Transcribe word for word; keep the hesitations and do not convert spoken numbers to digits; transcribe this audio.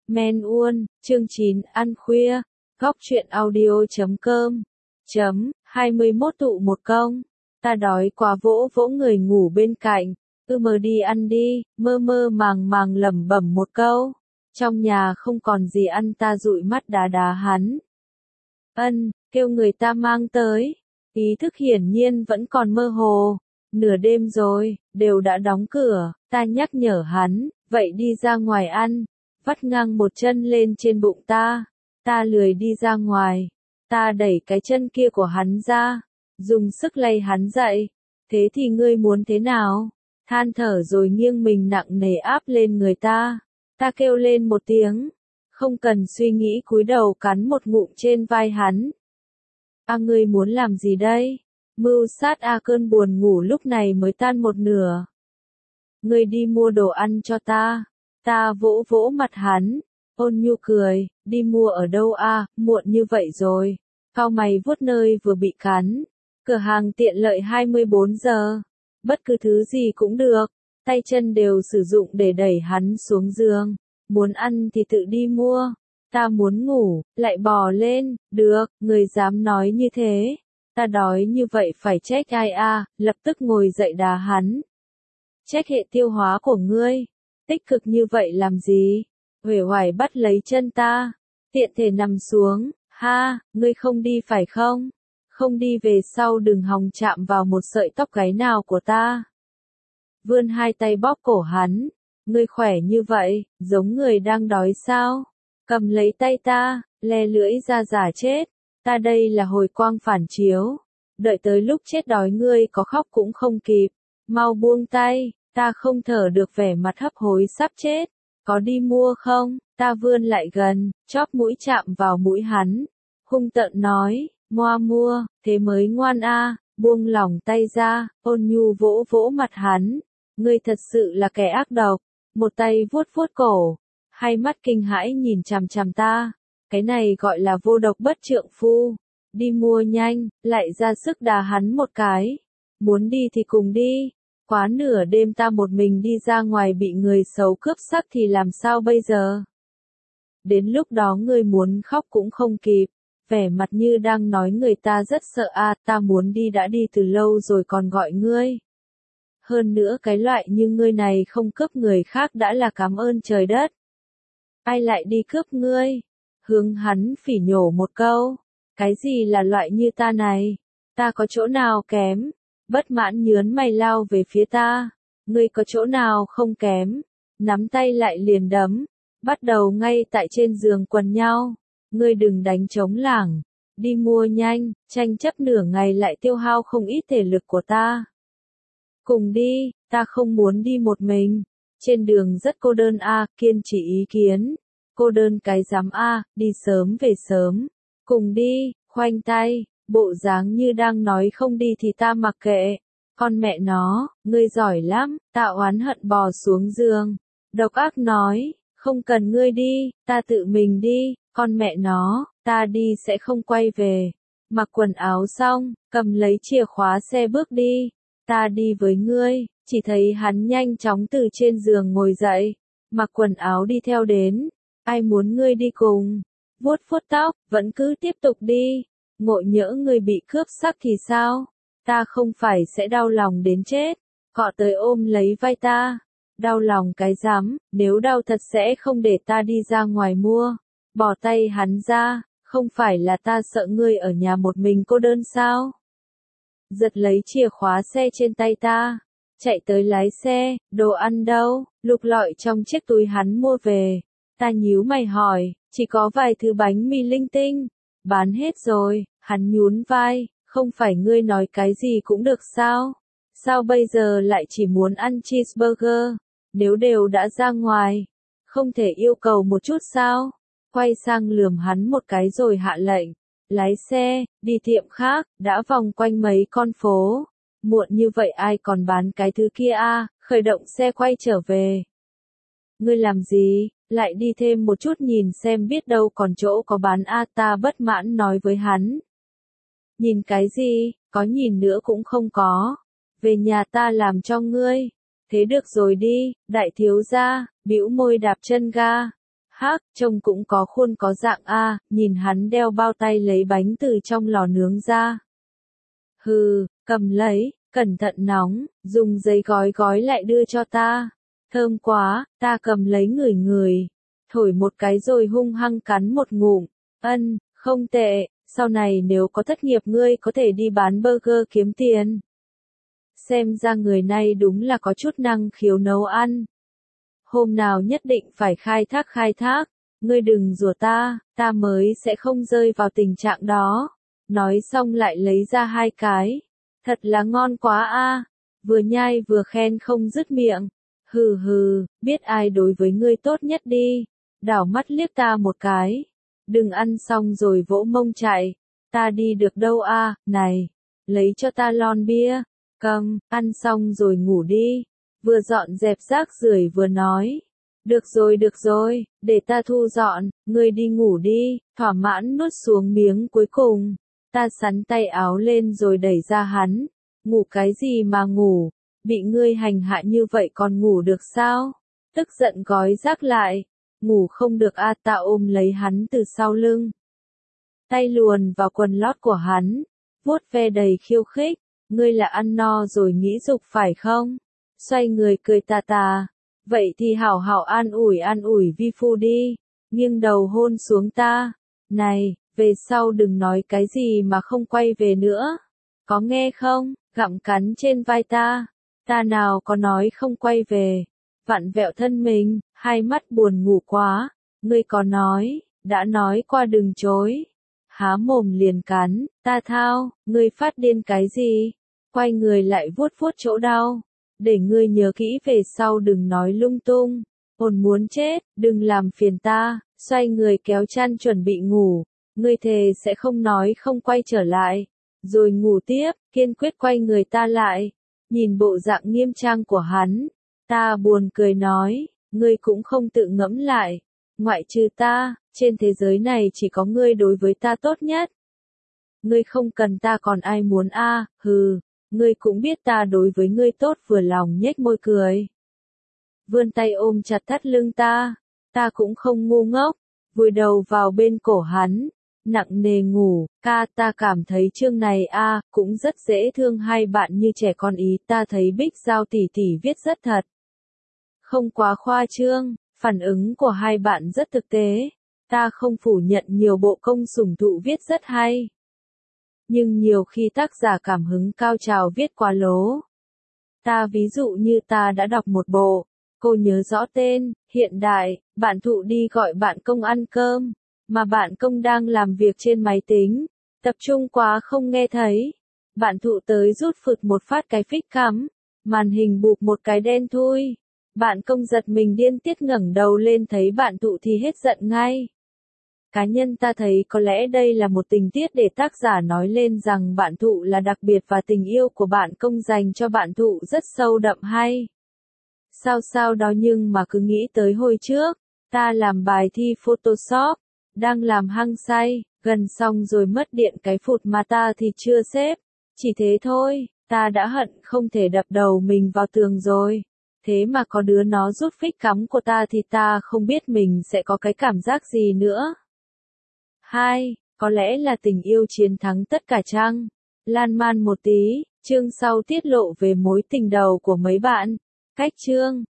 Men Uôn, chương chín, ăn khuya, góc truyện audio chấm com, chấm, hai mươi mốt tụ một công, ta đói quá vỗ vỗ người ngủ bên cạnh, ư mơ đi ăn đi, mơ mơ màng màng lẩm bẩm một câu, trong nhà không còn gì ăn ta dụi mắt đá đá hắn. Ân, kêu người ta mang tới, ý thức hiển nhiên vẫn còn mơ hồ, nửa đêm rồi, đều đã đóng cửa, ta nhắc nhở hắn, vậy đi ra ngoài ăn. Vắt ngang một chân lên trên bụng ta, ta lười đi ra ngoài, ta đẩy cái chân kia của hắn ra, dùng sức lay hắn dậy, thế thì ngươi muốn thế nào? Than thở rồi nghiêng mình nặng nề áp lên người ta, ta kêu lên một tiếng, không cần suy nghĩ cúi đầu cắn một ngụm trên vai hắn. A ngươi muốn làm gì đây? Mưu sát a cơn buồn ngủ lúc này mới tan một nửa. Ngươi đi mua đồ ăn cho ta. Ta vỗ vỗ mặt hắn, ôn nhu cười, đi mua ở đâu a, à, muộn như vậy rồi. Cau mày vuốt nơi vừa bị cắn. Cửa hàng tiện lợi hai mươi bốn giờ. Bất cứ thứ gì cũng được, tay chân đều sử dụng để đẩy hắn xuống giường. Muốn ăn thì tự đi mua. Ta muốn ngủ, lại bò lên, được, người dám nói như thế. Ta đói như vậy phải trách ai a, à, lập tức ngồi dậy đá hắn. Trách hệ tiêu hóa của ngươi. Tích cực như vậy làm gì? Uể oải bắt lấy chân ta, tiện thể nằm xuống, ha, ngươi không đi phải không? Không đi về sau đừng hòng chạm vào một sợi tóc gáy nào của ta. Vươn hai tay bóp cổ hắn, ngươi khỏe như vậy, giống người đang đói sao? Cầm lấy tay ta, le lưỡi ra giả chết, ta đây là hồi quang phản chiếu, đợi tới lúc chết đói ngươi có khóc cũng không kịp, mau buông tay. Ta không thở được vẻ mặt hấp hối sắp chết, có đi mua không? Ta vươn lại gần, chóp mũi chạm vào mũi hắn, hung tợn nói, moa mua, thế mới ngoan a, à, buông lỏng tay ra, ôn nhu vỗ vỗ mặt hắn, ngươi thật sự là kẻ ác độc, một tay vuốt vuốt cổ, hai mắt kinh hãi nhìn chằm chằm ta, cái này gọi là vô độc bất trượng phu, đi mua nhanh, lại ra sức đá hắn một cái, muốn đi thì cùng đi. Quá nửa đêm ta một mình đi ra ngoài bị người xấu cướp sắc thì làm sao bây giờ? Đến lúc đó ngươi muốn khóc cũng không kịp, vẻ mặt như đang nói người ta rất sợ a, à, ta muốn đi đã đi từ lâu rồi còn gọi ngươi. Hơn nữa cái loại như ngươi này không cướp người khác đã là cảm ơn trời đất. Ai lại đi cướp ngươi? Hướng hắn phỉ nhổ một câu, cái gì là loại như ta này? Ta có chỗ nào kém? Bất mãn nhướn mày lao về phía ta, ngươi có chỗ nào không kém, nắm tay lại liền đấm, bắt đầu ngay tại trên giường quần nhau, ngươi đừng đánh trống lảng, đi mua nhanh, tranh chấp nửa ngày lại tiêu hao không ít thể lực của ta. Cùng đi, ta không muốn đi một mình, trên đường rất cô đơn a, à, kiên trì ý kiến, cô đơn cái dám a, à, đi sớm về sớm, cùng đi, khoanh tay. Bộ dáng như đang nói không đi thì ta mặc kệ, con mẹ nó, ngươi giỏi lắm, ta oán hận bò xuống giường, độc ác nói, không cần ngươi đi, ta tự mình đi, con mẹ nó, ta đi sẽ không quay về, mặc quần áo xong, cầm lấy chìa khóa xe bước đi, ta đi với ngươi, chỉ thấy hắn nhanh chóng từ trên giường ngồi dậy, mặc quần áo đi theo đến, ai muốn ngươi đi cùng, vuốt vuốt tóc, vẫn cứ tiếp tục đi. Ngộ nhỡ người bị cướp sắc thì sao? Ta không phải sẽ đau lòng đến chết. Cọ tới ôm lấy vai ta. Đau lòng cái rắm, nếu đau thật sẽ không để ta đi ra ngoài mua. Bỏ tay hắn ra, không phải là ta sợ ngươi ở nhà một mình cô đơn sao? Giật lấy chìa khóa xe trên tay ta. Chạy tới lái xe, đồ ăn đâu? Lục lọi trong chiếc túi hắn mua về. Ta nhíu mày hỏi, chỉ có vài thứ bánh mì linh tinh. Bán hết rồi, hắn nhún vai, không phải ngươi nói cái gì cũng được sao? Sao bây giờ lại chỉ muốn ăn cheeseburger? Nếu đều đã ra ngoài, không thể yêu cầu một chút sao? Quay sang lườm hắn một cái rồi hạ lệnh, lái xe, đi tiệm khác, đã vòng quanh mấy con phố. Muộn như vậy ai còn bán cái thứ kia a, à? Khởi động xe quay trở về. Ngươi làm gì? Lại đi thêm một chút nhìn xem biết đâu còn chỗ có bán a, ta bất mãn nói với hắn. Nhìn cái gì, có nhìn nữa cũng không có. Về nhà ta làm cho ngươi. Thế được rồi đi, đại thiếu gia, bĩu môi đạp chân ga. Hác, trông cũng có khuôn có dạng a, nhìn hắn đeo bao tay lấy bánh từ trong lò nướng ra. Hừ, cầm lấy, cẩn thận nóng, dùng giấy gói gói lại đưa cho ta. Thơm quá, ta cầm lấy ngửi ngửi, thổi một cái rồi hung hăng cắn một ngụm. Ân, không tệ, sau này nếu có thất nghiệp ngươi có thể đi bán burger kiếm tiền. Xem ra người này đúng là có chút năng khiếu nấu ăn. Hôm nào nhất định phải khai thác khai thác, ngươi đừng rủa ta, ta mới sẽ không rơi vào tình trạng đó. Nói xong lại lấy ra hai cái. Thật là ngon quá a, vừa nhai vừa khen không dứt miệng. Hừ hừ, biết ai đối với ngươi tốt nhất đi. Đảo mắt liếc ta một cái. Đừng ăn xong rồi vỗ mông chạy. Ta đi được đâu a, này, lấy cho ta lon bia. Cầm, ăn xong rồi ngủ đi. Vừa dọn dẹp rác rưởi vừa nói. Được rồi được rồi, để ta thu dọn, ngươi đi ngủ đi, thỏa mãn nuốt xuống miếng cuối cùng. Ta sắn tay áo lên rồi đẩy ra hắn. Ngủ cái gì mà ngủ, bị ngươi hành hạ như vậy còn ngủ được sao? Tức giận gói rác lại. Ngủ không được a, ta ôm lấy hắn từ sau lưng. Tay luồn vào quần lót của hắn, vuốt ve đầy khiêu khích. Ngươi là ăn no rồi nghĩ dục phải không? Xoay người cười tà tà. Vậy thì hảo hảo an ủi an ủi vi phu đi. Nghiêng đầu hôn xuống ta. Này, về sau đừng nói cái gì mà không quay về nữa. Có nghe không? Gặm cắn trên vai ta. Ta nào có nói không quay về. Vặn vẹo thân mình, hai mắt buồn ngủ quá. Ngươi có nói, đã nói qua đừng chối. Há mồm liền cắn, ta thao, ngươi phát điên cái gì? Quay người lại vuốt vuốt chỗ đau. Để ngươi nhớ kỹ về sau đừng nói lung tung. Ồn muốn chết, đừng làm phiền ta. Xoay người kéo chăn chuẩn bị ngủ. Ngươi thề sẽ không nói không quay trở lại. Rồi ngủ tiếp, kiên quyết quay người ta lại. Nhìn bộ dạng nghiêm trang của hắn. Ta buồn cười nói, ngươi cũng không tự ngẫm lại. Ngoại trừ ta, trên thế giới này chỉ có ngươi đối với ta tốt nhất. Ngươi không cần ta còn ai muốn a, à, hừ. Ngươi cũng biết ta đối với ngươi tốt vừa lòng nhếch môi cười. Vươn tay ôm chặt thắt lưng ta. Ta cũng không ngu ngốc. Vùi đầu vào bên cổ hắn. Nặng nề ngủ. Ca ta cảm thấy chương này a à, cũng rất dễ thương hai bạn như trẻ con ý. Ta thấy Bích Giao tỷ tỷ viết rất thật. Không quá khoa trương. Phản ứng của hai bạn rất thực tế. Ta không phủ nhận nhiều bộ công sủng thụ viết rất hay. Nhưng nhiều khi tác giả cảm hứng cao trào viết quá lố. Ta ví dụ như ta đã đọc một bộ, cô nhớ rõ tên, hiện đại, bạn thụ đi gọi bạn công ăn cơm, mà bạn công đang làm việc trên máy tính, tập trung quá không nghe thấy. Bạn thụ tới rút phực một phát cái phích cắm, màn hình bụp một cái đen thui. Bạn công giật mình điên tiết ngẩng đầu lên thấy bạn thụ thì hết giận ngay. Cá nhân ta thấy có lẽ đây là một tình tiết để tác giả nói lên rằng bạn thụ là đặc biệt và tình yêu của bạn công dành cho bạn thụ rất sâu đậm hay. Sao sao đó nhưng mà cứ nghĩ tới hồi trước, ta làm bài thi Photoshop, đang làm hăng say, gần xong rồi mất điện cái phụt mà ta thì chưa xếp. Chỉ thế thôi, ta đã hận không thể đập đầu mình vào tường rồi. Thế mà có đứa nó rút phích cắm của ta thì ta không biết mình sẽ có cái cảm giác gì nữa. Hai, có lẽ là tình yêu chiến thắng tất cả chăng? Lan man một tí, chương sau tiết lộ về mối tình đầu của mấy bạn. Cách chương